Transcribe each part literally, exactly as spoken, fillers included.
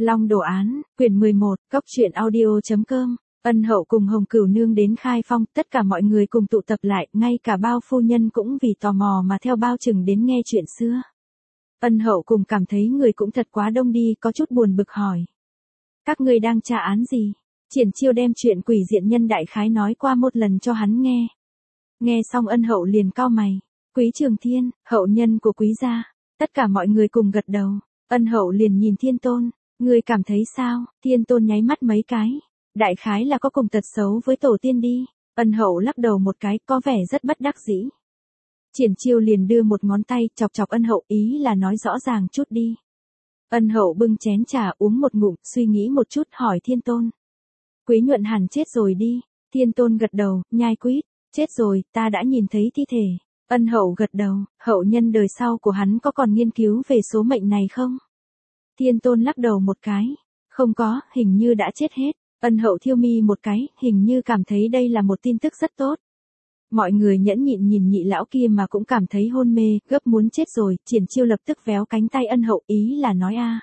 Long Đồ Án, quyển mười một, cốc truyện audio.com. Ân Hậu cùng Hồng Cửu Nương đến Khai Phong, tất cả mọi người cùng tụ tập lại, ngay cả Bao phu nhân cũng vì tò mò mà theo Bao Trừng đến nghe chuyện xưa. Ân Hậu cùng cảm thấy người cũng thật quá đông đi, có chút buồn bực hỏi. Các ngươi đang tra án gì? Triển Chiêu đem chuyện quỷ diện nhân đại khái nói qua một lần cho hắn nghe. Nghe xong Ân Hậu liền cau mày. Quý Trường Thiên, hậu nhân của Quý gia. Tất cả mọi người cùng gật đầu. Ân Hậu liền nhìn Thiên Tôn. Ngươi cảm thấy sao? Thiên Tôn nháy mắt mấy cái. Đại khái là có cùng tật xấu với tổ tiên đi. Ân Hậu lắc đầu một cái, có vẻ rất bất đắc dĩ. Triển Chiêu liền đưa một ngón tay chọc chọc Ân Hậu, ý là nói rõ ràng chút đi. Ân Hậu bưng chén trà uống một ngụm, suy nghĩ một chút hỏi Thiên Tôn. Quý Nhuận hẳn chết rồi đi. Thiên Tôn gật đầu, nhai quýt. Chết rồi, ta đã nhìn thấy thi thể. Ân Hậu gật đầu, hậu nhân đời sau của hắn có còn nghiên cứu về số mệnh này không? Thiên Tôn lắc đầu một cái. Không có, hình như đã chết hết. Ân Hậu thiêu mi một cái, hình như cảm thấy đây là một tin tức rất tốt. Mọi người nhẫn nhịn nhìn nhị lão kia mà cũng cảm thấy hôn mê, gấp muốn chết rồi. Triển Chiêu lập tức véo cánh tay Ân Hậu, ý là nói a.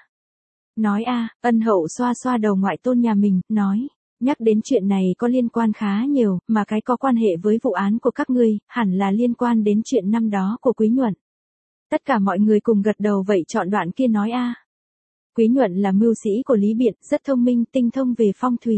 Nói a. Ân Hậu xoa xoa đầu ngoại tôn nhà mình, nói. Nhắc đến chuyện này có liên quan khá nhiều, mà cái có quan hệ với vụ án của các ngươi, hẳn là liên quan đến chuyện năm đó của Quý Nhuận. Tất cả mọi người cùng gật đầu, vậy chọn đoạn kia nói a. Quý Nhuận là mưu sĩ của Lý Biện, rất thông minh, tinh thông về phong thủy.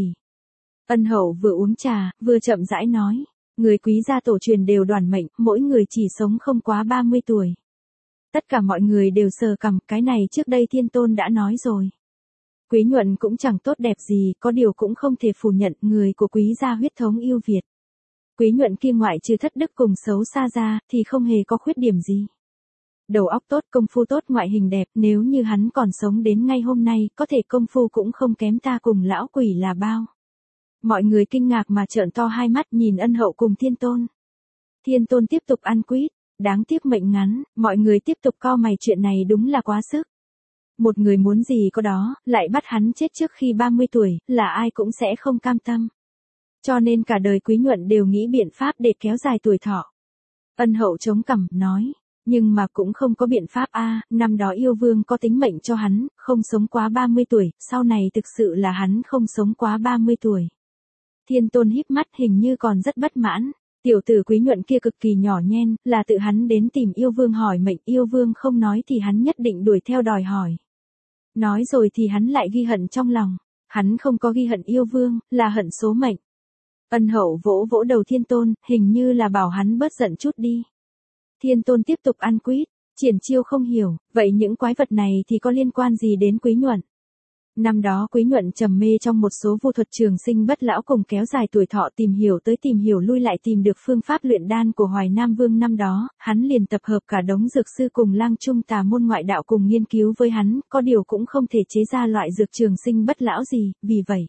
Ân Hậu vừa uống trà, vừa chậm rãi nói. Người Quý gia tổ truyền đều đoản mệnh, mỗi người chỉ sống không quá ba mươi tuổi. Tất cả mọi người đều sờ cằm, cái này trước đây Thiên Tôn đã nói rồi. Quý Nhuận cũng chẳng tốt đẹp gì, có điều cũng không thể phủ nhận người của Quý gia huyết thống yêu Việt. Quý Nhuận kia ngoại trừ thất đức cùng xấu xa ra, thì không hề có khuyết điểm gì. Đầu óc tốt, công phu tốt, ngoại hình đẹp, nếu như hắn còn sống đến ngay hôm nay, có thể công phu cũng không kém ta cùng lão quỷ là bao. Mọi người kinh ngạc mà trợn to hai mắt nhìn Ân Hậu cùng Thiên Tôn. Thiên Tôn tiếp tục ăn quýt, đáng tiếc mệnh ngắn, mọi người tiếp tục cau mày, chuyện này đúng là quá sức. Một người muốn gì có đó, lại bắt hắn chết trước khi ba mươi tuổi, là ai cũng sẽ không cam tâm. Cho nên cả đời Quý Nhuận đều nghĩ biện pháp để kéo dài tuổi thọ. Ân Hậu chống cằm, nói, nhưng mà cũng không có biện pháp a. Năm đó yêu vương có tính mệnh cho hắn, không sống quá ba mươi tuổi, sau này thực sự là hắn không sống quá ba mươi tuổi. Thiên Tôn híp mắt, hình như còn rất bất mãn. Tiểu tử Quý Nhuận kia cực kỳ nhỏ nhen, là tự hắn đến tìm yêu vương hỏi mệnh, yêu vương không nói thì hắn nhất định đuổi theo đòi hỏi. Nói rồi thì hắn lại ghi hận trong lòng. Hắn không có ghi hận yêu vương, là hận số mệnh. Ân Hậu vỗ vỗ đầu Thiên Tôn, hình như là bảo hắn bớt giận chút đi. Thiên Tôn tiếp tục ăn quýt. Triển Chiêu không hiểu, vậy những quái vật này thì có liên quan gì đến Quý Nhuận? Năm đó Quý Nhuận trầm mê trong một số vu thuật trường sinh bất lão cùng kéo dài tuổi thọ, tìm hiểu tới tìm hiểu lui lại tìm được phương pháp luyện đan của Hoài Nam Vương năm đó, hắn liền tập hợp cả đống dược sư cùng lang trung tà môn ngoại đạo cùng nghiên cứu với hắn, có điều cũng không thể chế ra loại dược trường sinh bất lão gì, vì vậy.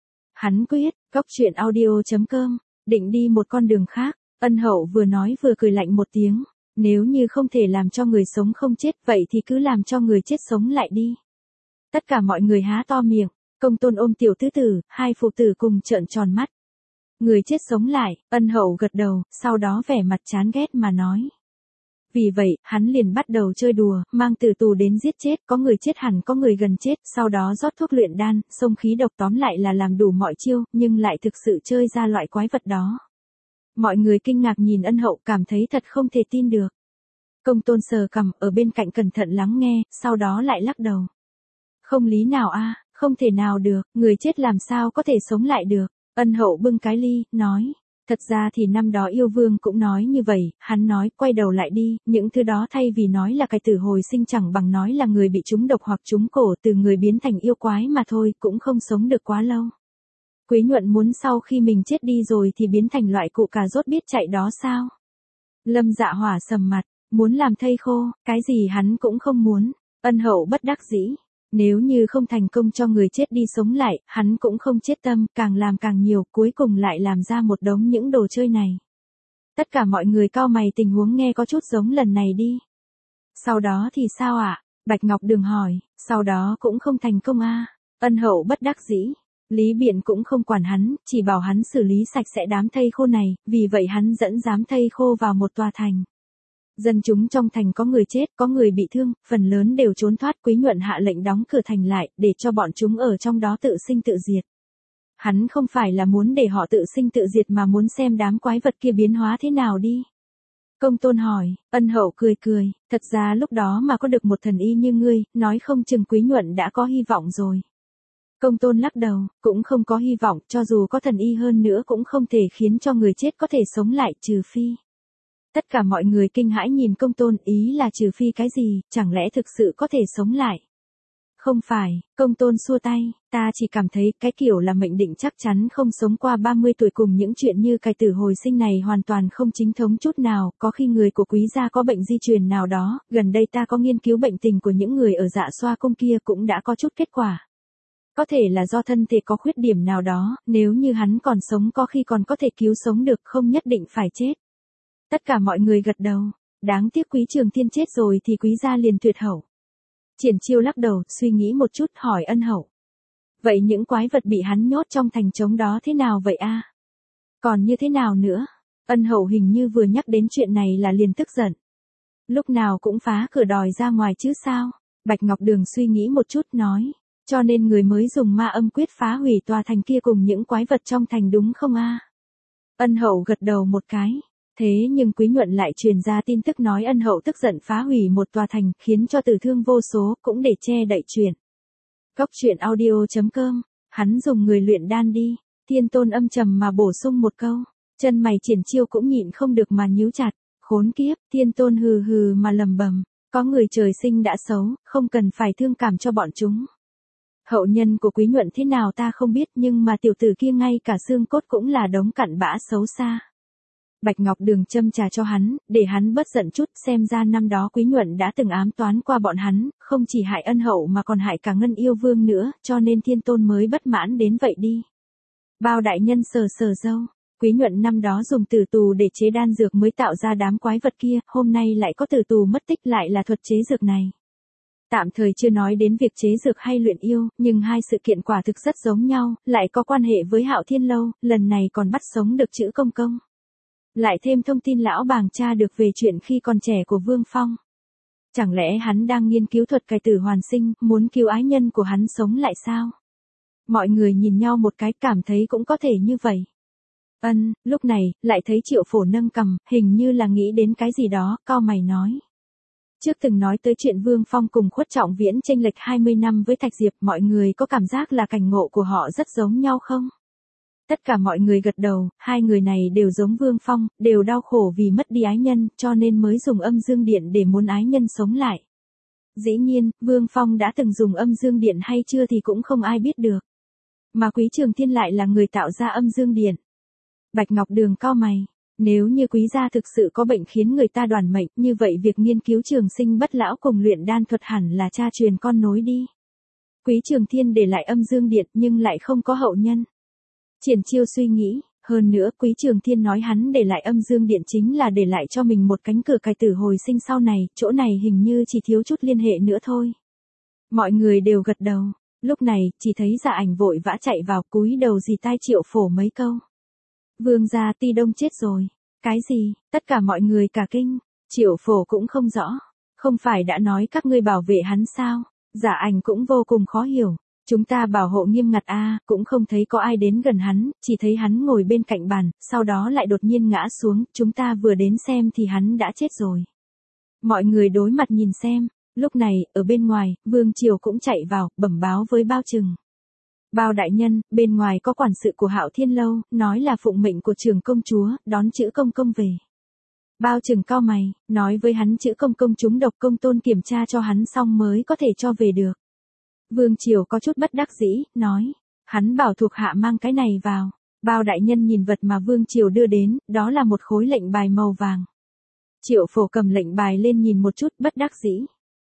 Hắn quyết, cốc truyện audio.com, định đi một con đường khác. Ân Hậu vừa nói vừa cười lạnh một tiếng, nếu như không thể làm cho người sống không chết, vậy thì cứ làm cho người chết sống lại đi. Tất cả mọi người há to miệng, Công Tôn ôm tiểu tứ tử, hai phụ tử cùng trợn tròn mắt. Người chết sống lại, Ân Hậu gật đầu, sau đó vẻ mặt chán ghét mà nói. Vì vậy, hắn liền bắt đầu chơi đùa, mang tử tù đến giết chết, có người chết hẳn có người gần chết, sau đó rót thuốc luyện đan, xông khí độc, tóm lại là làm đủ mọi chiêu, nhưng lại thực sự chơi ra loại quái vật đó. Mọi người kinh ngạc nhìn Ân Hậu, cảm thấy thật không thể tin được. Công Tôn sờ cằm ở bên cạnh cẩn thận lắng nghe, sau đó lại lắc đầu. Không lý nào a, không thể nào được, người chết làm sao có thể sống lại được. Ân Hậu bưng cái ly, nói. Thật ra thì năm đó yêu vương cũng nói như vậy, hắn nói, quay đầu lại đi, những thứ đó thay vì nói là cái tử hồi sinh chẳng bằng nói là người bị trúng độc hoặc trúng cổ, từ người biến thành yêu quái mà thôi, cũng không sống được quá lâu. Quý Nhuận muốn sau khi mình chết đi rồi thì biến thành loại cụ cà rốt biết chạy đó sao? Lâm Dạ Hỏa sầm mặt, muốn làm thây khô, cái gì hắn cũng không muốn. Ân Hậu bất đắc dĩ. Nếu như không thành công cho người chết đi sống lại, hắn cũng không chết tâm, càng làm càng nhiều, cuối cùng lại làm ra một đống những đồ chơi này. Tất cả mọi người cau mày, tình huống nghe có chút giống lần này đi. Sau đó thì sao ạ? À? Bạch Ngọc Đường hỏi, sau đó cũng không thành công a. À? Ân Hậu bất đắc dĩ. Lý Biện cũng không quản hắn, chỉ bảo hắn xử lý sạch sẽ đám thây khô này, vì vậy hắn dẫn giám thây khô vào một tòa thành. Dân chúng trong thành có người chết, có người bị thương, phần lớn đều trốn thoát. Quý Nhuận hạ lệnh đóng cửa thành lại, để cho bọn chúng ở trong đó tự sinh tự diệt. Hắn không phải là muốn để họ tự sinh tự diệt mà muốn xem đám quái vật kia biến hóa thế nào đi. Công Tôn hỏi, Ân Hậu cười cười, thật ra lúc đó mà có được một thần y như ngươi, nói không chừng Quý Nhuận đã có hy vọng rồi. Công Tôn lắc đầu, cũng không có hy vọng, cho dù có thần y hơn nữa cũng không thể khiến cho người chết có thể sống lại, trừ phi. Tất cả mọi người kinh hãi nhìn Công Tôn, ý là trừ phi cái gì, chẳng lẽ thực sự có thể sống lại? Không phải, Công Tôn xua tay, ta chỉ cảm thấy cái kiểu là mệnh định chắc chắn không sống qua ba mươi tuổi, cùng những chuyện như cải tử hồi sinh này hoàn toàn không chính thống chút nào, có khi người của Quý gia có bệnh di truyền nào đó, gần đây ta có nghiên cứu bệnh tình của những người ở Dạ Xoa cung kia cũng đã có chút kết quả. Có thể là do thân thể có khuyết điểm nào đó, nếu như hắn còn sống có khi còn có thể cứu sống được, không nhất định phải chết. Tất cả mọi người gật đầu, đáng tiếc Quý Trường Thiên chết rồi thì Quý gia liền tuyệt hậu. Triển Chiêu lắc đầu, suy nghĩ một chút, hỏi Ân Hậu. Vậy những quái vật bị hắn nhốt trong thành trống đó thế nào vậy a? Còn như thế nào nữa? Ân Hậu hình như vừa nhắc đến chuyện này là liền tức giận. Lúc nào cũng phá cửa đòi ra ngoài chứ sao? Bạch Ngọc Đường suy nghĩ một chút nói. Cho nên người mới dùng ma âm quyết phá hủy tòa thành kia cùng những quái vật trong thành đúng không a? Ân Hậu gật đầu một cái. Thế nhưng Quý Nhuận lại truyền ra tin tức nói Ân Hậu tức giận phá hủy một tòa thành, khiến cho tử thương vô số, cũng để che đậy chuyện. Cốc truyện audio chấm com, hắn dùng người luyện đan đi. Thiên Tôn âm trầm mà bổ sung một câu. Chân mày Triển Chiêu cũng nhịn không được mà nhíu chặt. Khốn kiếp, Thiên Tôn hừ hừ mà lầm bầm. Có người trời sinh đã xấu, không cần phải thương cảm cho bọn chúng. Hậu nhân của Quý Nhuận thế nào ta không biết, nhưng mà tiểu tử kia ngay cả xương cốt cũng là đống cặn bã xấu xa. Bạch Ngọc Đường châm trà cho hắn, để hắn bớt giận chút, xem ra năm đó Quý Nhuận đã từng ám toán qua bọn hắn, không chỉ hại Ân Hậu mà còn hại cả Ngân Yêu Vương nữa, cho nên Thiên Tôn mới bất mãn đến vậy đi. Bao đại nhân sờ sờ râu, Quý Nhuận năm đó dùng tử tù để chế đan dược mới tạo ra đám quái vật kia, hôm nay lại có tử tù mất tích, lại là thuật chế dược này. Tạm thời chưa nói đến việc chế dược hay luyện yêu, nhưng hai sự kiện quả thực rất giống nhau, lại có quan hệ với Hạo Thiên Lâu, lần này còn bắt sống được chữ công công. Lại thêm thông tin lão bàng tra được về chuyện khi còn trẻ của Vương Phong. Chẳng lẽ hắn đang nghiên cứu thuật cải tử hoàn sinh, muốn cứu ái nhân của hắn sống lại sao? Mọi người nhìn nhau một cái, cảm thấy cũng có thể như vậy. Ân, lúc này, lại thấy Triệu Phổ nâng cằm, hình như là nghĩ đến cái gì đó, cau mày nói. Trước từng nói tới chuyện Vương Phong cùng Khuất Trọng Viễn chênh lệch hai mươi năm với Thạch Diệp, mọi người có cảm giác là cảnh ngộ của họ rất giống nhau không? Tất cả mọi người gật đầu, hai người này đều giống Vương Phong, đều đau khổ vì mất đi ái nhân, cho nên mới dùng âm dương điện để muốn ái nhân sống lại. Dĩ nhiên, Vương Phong đã từng dùng âm dương điện hay chưa thì cũng không ai biết được. Mà Quý Trường Thiên lại là người tạo ra âm dương điện. Bạch Ngọc Đường cau mày, nếu như Quý gia thực sự có bệnh khiến người ta đoản mệnh, như vậy việc nghiên cứu trường sinh bất lão cùng luyện đan thuật hẳn là cha truyền con nối đi. Quý Trường Thiên để lại âm dương điện nhưng lại không có hậu nhân. Triển Chiêu suy nghĩ, hơn nữa Quý Trường Thiên nói hắn để lại âm dương điện chính là để lại cho mình một cánh cửa cải tử hồi sinh sau này, chỗ này hình như chỉ thiếu chút liên hệ nữa thôi. Mọi người đều gật đầu, lúc này, chỉ thấy Dạ Ảnh vội vã chạy vào, cúi đầu dì tai Triệu Phổ mấy câu. Vương gia Ti Đông chết rồi. Cái gì? Tất cả mọi người cả kinh. Triệu Phổ cũng không rõ. Không phải đã nói các ngươi bảo vệ hắn sao? Dạ Ảnh cũng vô cùng khó hiểu. Chúng ta bảo hộ nghiêm ngặt a, cũng không thấy có ai đến gần hắn, chỉ thấy hắn ngồi bên cạnh bàn, sau đó lại đột nhiên ngã xuống, chúng ta vừa đến xem thì hắn đã chết rồi. Mọi người đối mặt nhìn xem, lúc này, ở bên ngoài, Vương Triều cũng chạy vào, bẩm báo với Bao Trừng. Bao đại nhân, bên ngoài có quản sự của Hạo Thiên Lâu, nói là phụng mệnh của trưởng công chúa, đón chữ công công về. Bao Trừng cau mày, nói với hắn chữ công công trúng độc, Công Tôn kiểm tra cho hắn xong mới có thể cho về được. Vương Triều có chút bất đắc dĩ, nói, hắn bảo thuộc hạ mang cái này vào. Bao đại nhân nhìn vật mà Vương Triều đưa đến, đó là một khối lệnh bài màu vàng. Triệu Phổ cầm lệnh bài lên nhìn một chút, bất đắc dĩ.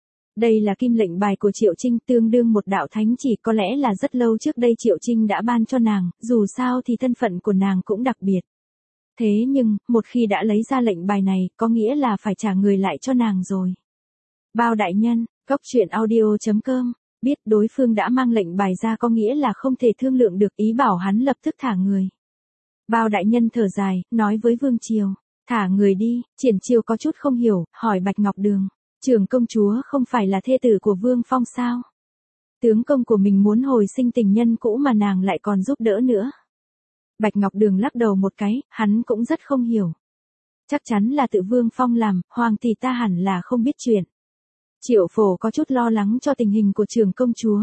Đây là kim lệnh bài của Triệu Trinh, tương đương một đạo thánh chỉ, có lẽ là rất lâu trước đây Triệu Trinh đã ban cho nàng, dù sao thì thân phận của nàng cũng đặc biệt. Thế nhưng, một khi đã lấy ra lệnh bài này, có nghĩa là phải trả người lại cho nàng rồi. Bao đại nhân, cốc truyện audio chấm com, biết đối phương đã mang lệnh bài ra có nghĩa là không thể thương lượng được, ý bảo hắn lập tức thả người. Bao đại nhân thở dài, nói với Vương Triều, Thả người đi, Triển Chiêu có chút không hiểu, hỏi Bạch Ngọc Đường. Trưởng công chúa không phải là thê tử của Vương Phong sao? Tướng công của mình muốn hồi sinh tình nhân cũ mà nàng lại còn giúp đỡ nữa. Bạch Ngọc Đường lắc đầu một cái, hắn cũng rất không hiểu. Chắc chắn là tự Vương Phong làm, hoàng tỷ ta hẳn là không biết chuyện. Triệu Phổ có chút lo lắng cho tình hình của trưởng công chúa.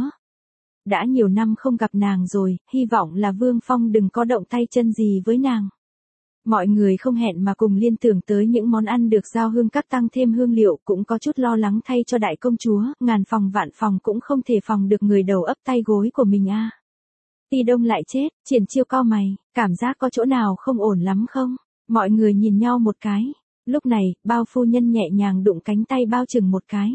Đã nhiều năm không gặp nàng rồi, hy vọng là Vương Phong đừng có động tay chân gì với nàng. Mọi người không hẹn mà cùng liên tưởng tới những món ăn được giao hương các tăng thêm hương liệu, cũng có chút lo lắng thay cho đại công chúa, ngàn phòng vạn phòng cũng không thể phòng được người đầu ấp tay gối của mình a. À. Ti Đông lại chết, Triển Chiêu cau mày, cảm giác có chỗ nào không ổn lắm không? Mọi người nhìn nhau một cái. Lúc này, Bao phu nhân nhẹ nhàng đụng cánh tay Bao Trừng một cái.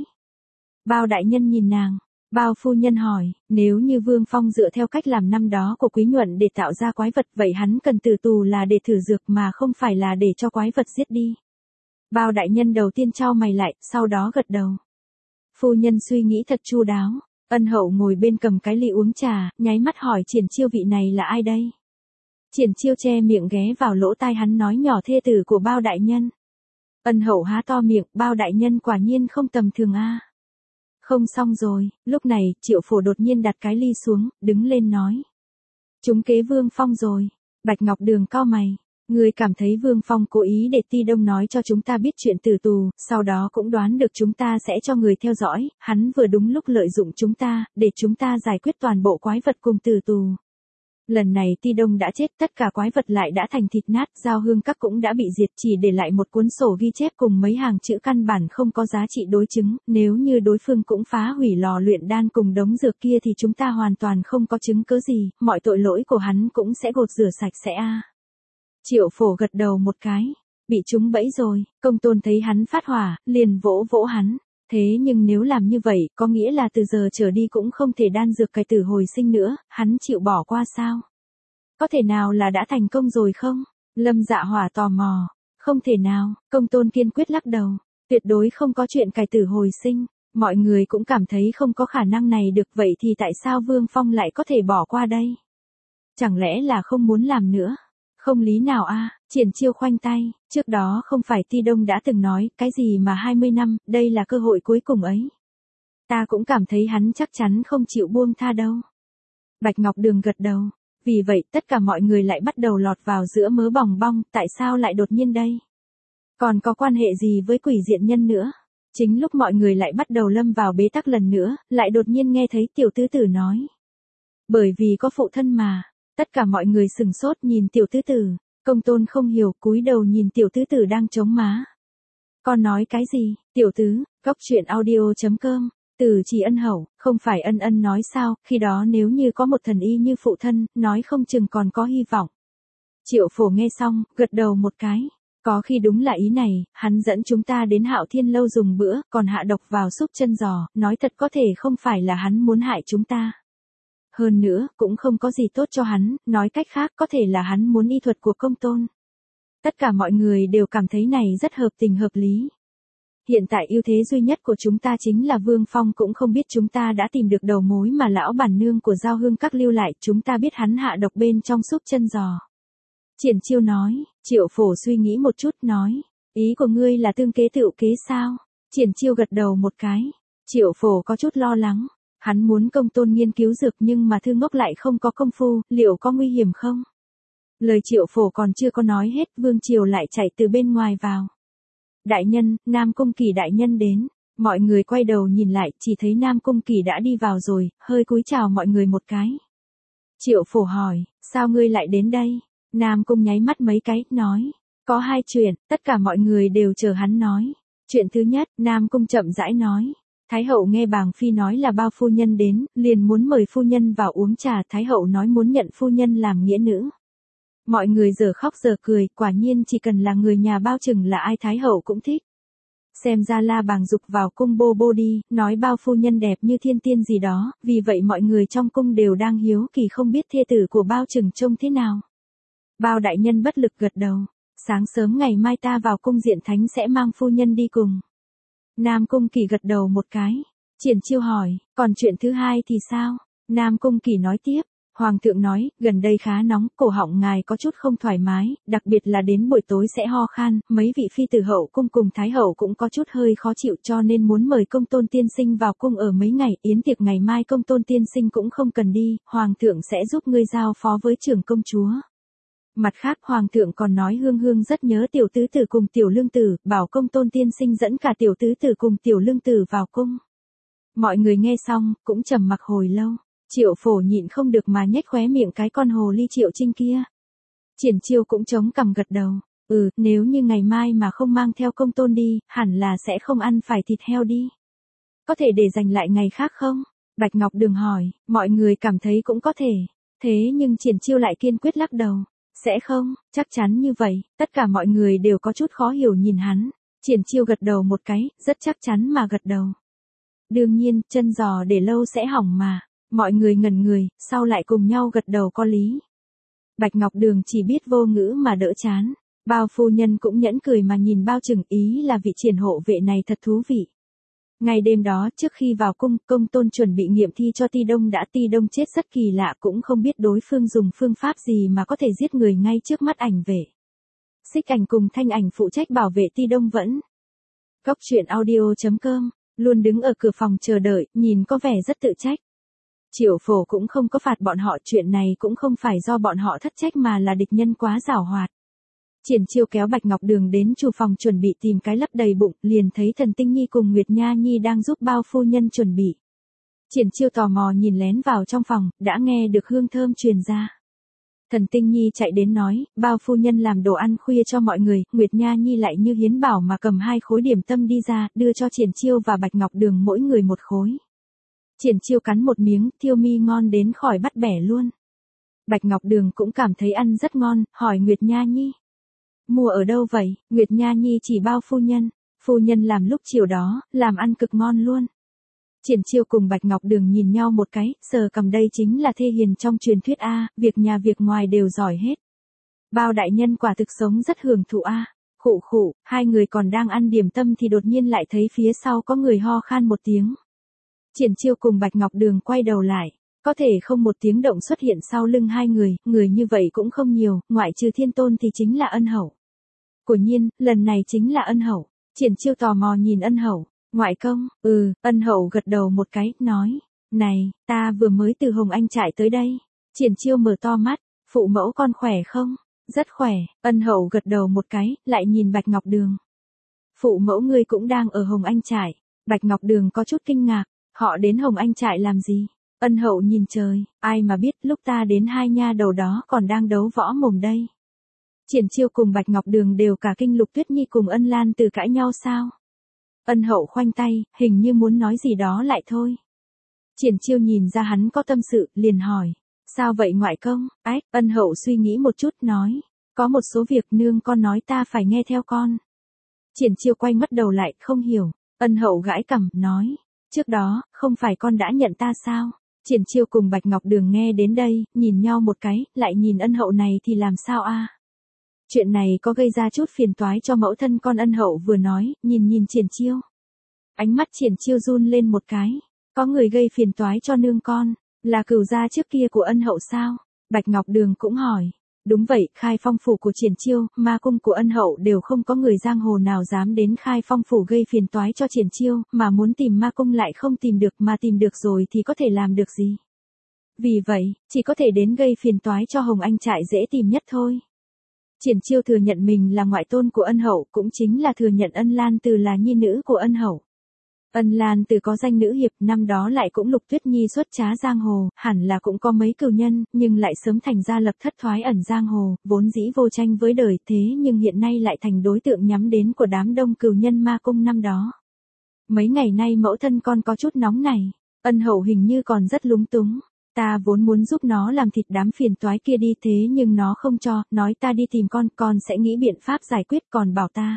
Bao đại nhân nhìn nàng. Bao phu nhân hỏi, nếu như Vương Phong dựa theo cách làm năm đó của Quý Nhuận để tạo ra quái vật, vậy hắn cần tử tù là để thử dược mà không phải là để cho quái vật giết đi. Bao đại nhân đầu tiên chau mày lại, sau đó gật đầu. Phu nhân suy nghĩ thật chu đáo. Ân Hậu ngồi bên cầm cái ly uống trà, nháy mắt hỏi Triển Chiêu vị này là ai đây? Triển Chiêu che miệng ghé vào lỗ tai hắn nói nhỏ thê tử của Bao đại nhân. Ân Hậu há to miệng, Bao đại nhân quả nhiên không tầm thường a. À. Không xong rồi, lúc này, Triệu Phổ đột nhiên đặt cái ly xuống, đứng lên nói. Chúng kế Vương Phong rồi. Bạch Ngọc Đường cau mày. Người cảm thấy Vương Phong cố ý để Ti Đông nói cho chúng ta biết chuyện tử tù, sau đó cũng đoán được chúng ta sẽ cho người theo dõi, hắn vừa đúng lúc lợi dụng chúng ta, để chúng ta giải quyết toàn bộ quái vật cùng tử tù. Lần này Ti Đông đã chết, tất cả quái vật lại đã thành thịt nát, giao hương các cũng đã bị diệt, chỉ để lại một cuốn sổ ghi chép cùng mấy hàng chữ căn bản không có giá trị đối chứng, nếu như đối phương cũng phá hủy lò luyện đan cùng đống dược kia thì chúng ta hoàn toàn không có chứng cứ gì, mọi tội lỗi của hắn cũng sẽ gột rửa sạch sẽ a. À. Triệu Phổ gật đầu một cái, bị chúng bẫy rồi, Công Tôn thấy hắn phát hỏa, liền vỗ vỗ hắn. Thế nhưng nếu làm như vậy, có nghĩa là từ giờ trở đi cũng không thể đan dược cải tử hồi sinh nữa, hắn chịu bỏ qua sao? Có thể nào là đã thành công rồi không? Lâm Dạ Hỏa tò mò. Không thể nào, Công Tôn kiên quyết lắc đầu. Tuyệt đối không có chuyện cải tử hồi sinh. Mọi người cũng cảm thấy không có khả năng này được, vậy thì tại sao Vương Phong lại có thể bỏ qua đây? Chẳng lẽ là không muốn làm nữa? Không lý nào a. À, Triển Chiêu khoanh tay, trước đó không phải Ti Đông đã từng nói, cái gì mà hai mươi năm, đây là cơ hội cuối cùng ấy. Ta cũng cảm thấy hắn chắc chắn không chịu buông tha đâu. Bạch Ngọc Đường gật đầu, vì vậy tất cả mọi người lại bắt đầu lọt vào giữa mớ bòng bong, tại sao lại đột nhiên đây? Còn có quan hệ gì với quỷ diện nhân nữa? Chính lúc mọi người lại bắt đầu lâm vào bế tắc lần nữa, lại đột nhiên nghe thấy tiểu tứ tử nói. Bởi vì có phụ thân mà. Tất cả mọi người sừng sốt nhìn tiểu tứ tử, Công Tôn không hiểu, cúi đầu nhìn tiểu tứ tử đang chống má. Con nói cái gì? Tiểu tứ, góc truyện audio chấm com, từ chỉ Ân Hậu, không phải Ân Ân nói sao, khi đó nếu như có một thần y như phụ thân, nói không chừng còn có hy vọng. Triệu Phổ nghe xong, gật đầu một cái. Có khi đúng là ý này, hắn dẫn chúng ta đến Hạo Thiên Lâu dùng bữa, còn hạ độc vào súp chân giò, nói thật có thể không phải là hắn muốn hại chúng ta. Hơn nữa, cũng không có gì tốt cho hắn, nói cách khác có thể là hắn muốn y thuật của Công Tôn. Tất cả mọi người đều cảm thấy này rất hợp tình hợp lý. Hiện tại ưu thế duy nhất của chúng ta chính là Vương Phong cũng không biết chúng ta đã tìm được đầu mối mà lão bản nương của giao hương các lưu lại, chúng ta biết hắn hạ độc bên trong súp chân giò. Triển Chiêu nói, Triệu Phổ suy nghĩ một chút nói, ý của ngươi là tương kế tựu kế sao? Triển Chiêu gật đầu một cái, Triệu Phổ có chút lo lắng. Hắn muốn Công Tôn nghiên cứu dược nhưng mà Thư Ngốc lại không có công phu, liệu có nguy hiểm không? Lời Triệu Phổ còn chưa có nói hết, Vương Triều lại chạy từ bên ngoài vào. Đại nhân, Nam Cung Kỳ đại nhân đến. Mọi người quay đầu nhìn lại, chỉ thấy Nam Cung Kỳ đã đi vào rồi, hơi cúi chào mọi người một cái. Triệu Phổ hỏi, sao ngươi lại đến đây? Nam Cung nháy mắt mấy cái, nói. Có hai chuyện, tất cả mọi người đều chờ hắn nói. Chuyện thứ nhất, Nam Cung chậm rãi nói. Thái hậu nghe bàng phi nói là Bao phu nhân đến, liền muốn mời phu nhân vào uống trà, Thái hậu nói muốn nhận phu nhân làm nghĩa nữ. Mọi người giờ khóc giờ cười, quả nhiên chỉ cần là người nhà Bao Trừng là ai Thái hậu cũng thích. Xem ra La Bàng dục vào cung bô bô đi, nói Bao phu nhân đẹp như thiên tiên gì đó, vì vậy mọi người trong cung đều đang hiếu kỳ không biết thê tử của Bao Trừng trông thế nào. Bao đại nhân bất lực gật đầu, sáng sớm ngày mai ta vào cung Diện Thánh sẽ mang phu nhân đi cùng. Nam Cung Kỳ gật đầu một cái. Triển Chiêu hỏi, còn chuyện thứ hai thì sao? Nam Cung Kỳ nói tiếp, Hoàng thượng nói, gần đây khá nóng, cổ họng ngài có chút không thoải mái, đặc biệt là đến buổi tối sẽ ho khan, mấy vị phi tử hậu cung cùng thái hậu cũng có chút hơi khó chịu cho nên muốn mời công tôn tiên sinh vào cung ở mấy ngày, yến tiệc ngày mai công tôn tiên sinh cũng không cần đi, hoàng thượng sẽ giúp ngươi giao phó với trưởng công chúa. Mặt khác hoàng thượng còn nói hương hương rất nhớ tiểu tứ tử cùng tiểu lương tử, bảo công tôn tiên sinh dẫn cả tiểu tứ tử cùng tiểu lương tử vào cung. Mọi người nghe xong, cũng trầm mặc hồi lâu. Triệu Phổ nhịn không được mà nhếch khóe miệng cái con hồ ly Triệu Trinh kia. Triển Chiêu cũng chống cằm gật đầu, ừ, nếu như ngày mai mà không mang theo công tôn đi, hẳn là sẽ không ăn phải thịt heo đi. Có thể để dành lại ngày khác không? Bạch Ngọc Đường hỏi, mọi người cảm thấy cũng có thể, thế nhưng Triển Chiêu lại kiên quyết lắc đầu, sẽ không, chắc chắn như vậy, tất cả mọi người đều có chút khó hiểu nhìn hắn. Triển Chiêu gật đầu một cái, rất chắc chắn mà gật đầu. Đương nhiên, chân giò để lâu sẽ hỏng mà. Mọi người ngẩn người, sau lại cùng nhau gật đầu có lý. Bạch Ngọc Đường chỉ biết vô ngữ mà đỡ chán. Bao phu nhân cũng nhẫn cười mà nhìn Bao Trừng, ý là vị triển hộ vệ này thật thú vị. Ngày đêm đó trước khi vào cung, công tôn chuẩn bị nghiệm thi cho Ti Đông đã Ti Đông chết rất kỳ lạ, cũng không biết đối phương dùng phương pháp gì mà có thể giết người ngay trước mắt ảnh vệ. Xích Ảnh cùng Thanh Ảnh phụ trách bảo vệ Ti Đông vẫn. Cốc truyện audio chấm com, luôn đứng ở cửa phòng chờ đợi, nhìn có vẻ rất tự trách. Triệu Phổ cũng không có phạt bọn họ, chuyện này cũng không phải do bọn họ thất trách mà là địch nhân quá giảo hoạt. Triển Chiêu kéo Bạch Ngọc Đường đến chủ phòng chuẩn bị tìm cái lấp đầy bụng, liền thấy Thần Tinh Nhi cùng Nguyệt Nha Nhi đang giúp Bao phu nhân chuẩn bị. Triển Chiêu tò mò nhìn lén vào trong phòng, đã nghe được hương thơm truyền ra. Thần Tinh Nhi chạy đến nói, Bao phu nhân làm đồ ăn khuya cho mọi người, Nguyệt Nha Nhi lại như hiến bảo mà cầm hai khối điểm tâm đi ra, đưa cho Triển Chiêu và Bạch Ngọc Đường mỗi người một khối. Triển Chiêu cắn một miếng, thiêu mi ngon đến khỏi bắt bẻ luôn. Bạch Ngọc Đường cũng cảm thấy ăn rất ngon, hỏi Nguyệt Nha Nhi. Mua ở đâu vậy? Nguyệt Nha Nhi chỉ Bao phu nhân. Phu nhân làm lúc chiều đó, làm ăn cực ngon luôn. Triển Chiêu cùng Bạch Ngọc Đường nhìn nhau một cái, sờ cầm đây chính là thê hiền trong truyền thuyết A, việc nhà việc ngoài đều giỏi hết. Bao đại nhân quả thực sống rất hưởng thụ A. Khụ khụ, hai người còn đang ăn điểm tâm thì đột nhiên lại thấy phía sau có người ho khan một tiếng. Triển Chiêu cùng Bạch Ngọc Đường quay đầu lại, có thể không một tiếng động xuất hiện sau lưng hai người, người như vậy cũng không nhiều, ngoại trừ Thiên Tôn thì chính là Ân Hậu. Quả nhiên, lần này chính là Ân Hậu. Triển Chiêu tò mò nhìn Ân Hậu, ngoại công, ừ, Ân Hậu gật đầu một cái, nói, này, ta vừa mới từ Hồng Anh trại tới đây. Triển Chiêu mở to mắt, phụ mẫu con khỏe không? Rất khỏe, Ân Hậu gật đầu một cái, lại nhìn Bạch Ngọc Đường. Phụ mẫu ngươi cũng đang ở Hồng Anh trại. Bạch Ngọc Đường có chút kinh ngạc. Họ đến Hồng Anh trại làm gì? Ân Hậu nhìn trời, ai mà biết lúc ta đến hai nha đầu đó còn đang đấu võ mồm đây. Triển Chiêu cùng Bạch Ngọc Đường đều cả kinh. Lục Tuyết Nhi cùng Ân Lan Từ cãi nhau sao? Ân Hậu khoanh tay, hình như muốn nói gì đó lại thôi. Triển Chiêu nhìn ra hắn có tâm sự, liền hỏi, sao vậy ngoại công? Ách, Ân Hậu suy nghĩ một chút, nói, có một số việc nương con nói ta phải nghe theo con. Triển Chiêu quay mất đầu lại, không hiểu. Ân Hậu gãi cằm, nói, trước đó, không phải con đã nhận ta sao? Triển Chiêu cùng Bạch Ngọc Đường nghe đến đây, nhìn nhau một cái, lại nhìn Ân Hậu này thì làm sao a? Chuyện này có gây ra chút phiền toái cho mẫu thân con. Ân Hậu vừa nói, nhìn nhìn Triển Chiêu. Ánh mắt Triển Chiêu run lên một cái. Có người gây phiền toái cho nương con, là cửu gia trước kia của Ân Hậu sao? Bạch Ngọc Đường cũng hỏi. Đúng vậy, Khai Phong phủ của Triển Chiêu, ma cung của Ân Hậu đều không có người giang hồ nào dám đến Khai Phong phủ gây phiền toái cho Triển Chiêu, mà muốn tìm ma cung lại không tìm được, mà tìm được rồi thì có thể làm được gì? Vì vậy, chỉ có thể đến gây phiền toái cho Hồng Anh trại dễ tìm nhất thôi. Triển Chiêu thừa nhận mình là ngoại tôn của Ân Hậu, cũng chính là thừa nhận Ân Lan Từ là nhi nữ của Ân Hậu. Ân Lan Từ có danh nữ hiệp, năm đó lại cũng Lục Tuyết Nhi xuất trá giang hồ, hẳn là cũng có mấy cừu nhân, nhưng lại sớm thành ra lập thất thoái ẩn giang hồ, vốn dĩ vô tranh với đời, thế nhưng hiện nay lại thành đối tượng nhắm đến của đám đông cừu nhân ma cung năm đó. Mấy ngày nay mẫu thân con có chút nóng này, Ân Hậu hình như còn rất lúng túng. Ta vốn muốn giúp nó làm thịt đám phiền toái kia đi, thế nhưng nó không cho, nói ta đi tìm con, con sẽ nghĩ biện pháp giải quyết, còn bảo ta.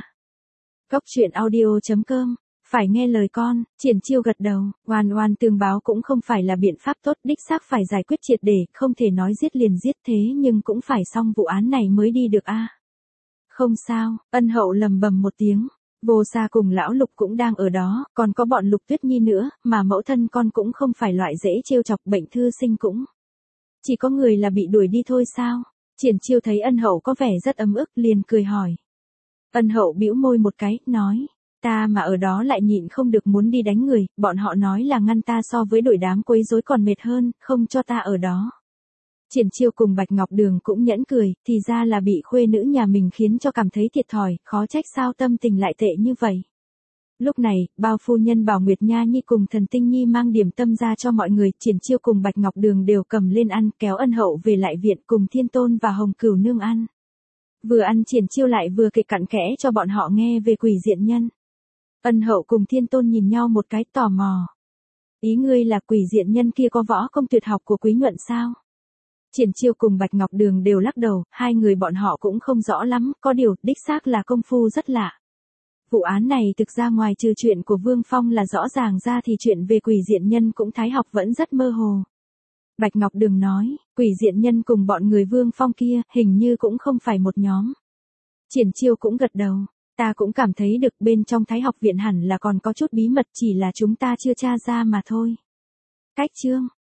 Cốc truyện audio chấm com, phải nghe lời con. Triển Chiêu gật đầu, oan oan tương báo cũng không phải là biện pháp tốt, đích xác phải giải quyết triệt để, không thể nói giết liền giết, thế nhưng cũng phải xong vụ án này mới đi được a. Không sao, Ân Hậu lầm bầm một tiếng. Vô Sa cùng lão Lục cũng đang ở đó, còn có bọn Lục Tuyết Nhi nữa, mà mẫu thân con cũng không phải loại dễ trêu chọc, bệnh thư sinh cũng Chỉ có người là bị đuổi đi thôi sao? Triển Chiêu thấy Ân Hậu có vẻ rất ấm ức liền cười hỏi. Ân Hậu bĩu môi một cái, nói. Ta mà ở đó lại nhịn không được muốn đi đánh người, bọn họ nói là ngăn ta so với đội đám quấy rối còn mệt hơn, không cho ta ở đó. Triển Chiêu cùng Bạch Ngọc Đường cũng nhẫn cười, thì ra là bị khuê nữ nhà mình khiến cho cảm thấy thiệt thòi, khó trách sao tâm tình lại tệ như vậy. Lúc này, bao phu nhân Bảo Nguyệt Nha Nhi cùng Thần Tinh Nhi mang điểm tâm ra cho mọi người, Triển Chiêu cùng Bạch Ngọc Đường đều cầm lên ăn, kéo Ân Hậu về lại viện cùng Thiên Tôn và Hồng Cửu Nương ăn. Vừa ăn Triển Chiêu lại vừa kể cặn kẽ cho bọn họ nghe về Quỷ Diện Nhân. Ân Hậu cùng Thiên Tôn nhìn nhau một cái tò mò. Ý ngươi là Quỷ Diện Nhân kia có võ công tuyệt học của Quý Nhuận sao? Triển Chiêu cùng Bạch Ngọc Đường đều lắc đầu, hai người bọn họ cũng không rõ lắm, có điều, đích xác là công phu rất lạ. Vụ án này thực ra ngoài trừ chuyện của Vương Phong là rõ ràng ra thì chuyện về Quỷ Diện Nhân cũng Thái học vẫn rất mơ hồ. Bạch Ngọc Đường nói, Quỷ Diện Nhân cùng bọn người Vương Phong kia, hình như cũng không phải một nhóm. Triển Chiêu cũng gật đầu, ta cũng cảm thấy được bên trong Thái học viện hẳn là còn có chút bí mật chỉ là chúng ta chưa tra ra mà thôi. Cách chương